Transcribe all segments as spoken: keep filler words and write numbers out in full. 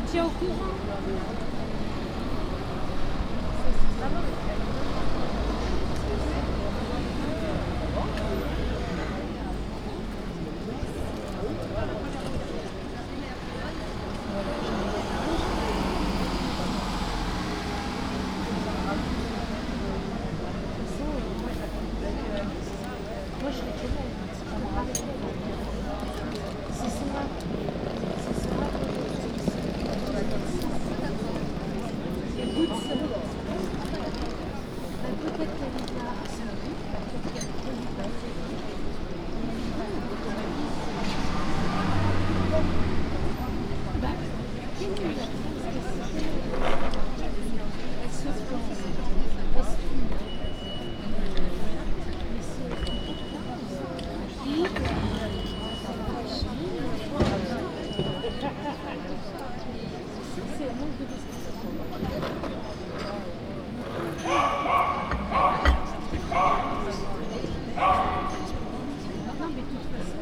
tiens au courant. Moi, je l'ai déjà vu, c'est pas moi. C'est ça. C'est ça. Écoute, ça. Bah, peut-être qu'elle est là. Bah, qui nous l'a dit? Elle se plante. Elle se fume. C'est un manque de non, mais de toute façon,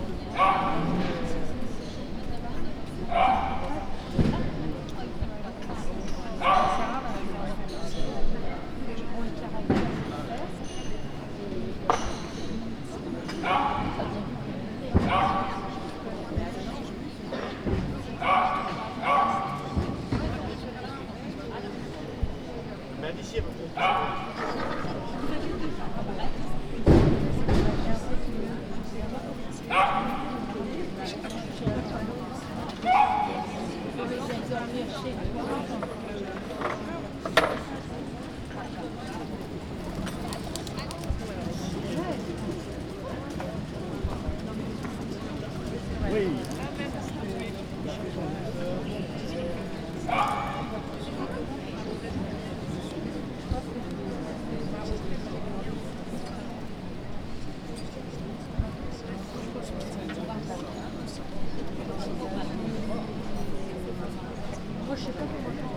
Oui. moi, je sais pas comment.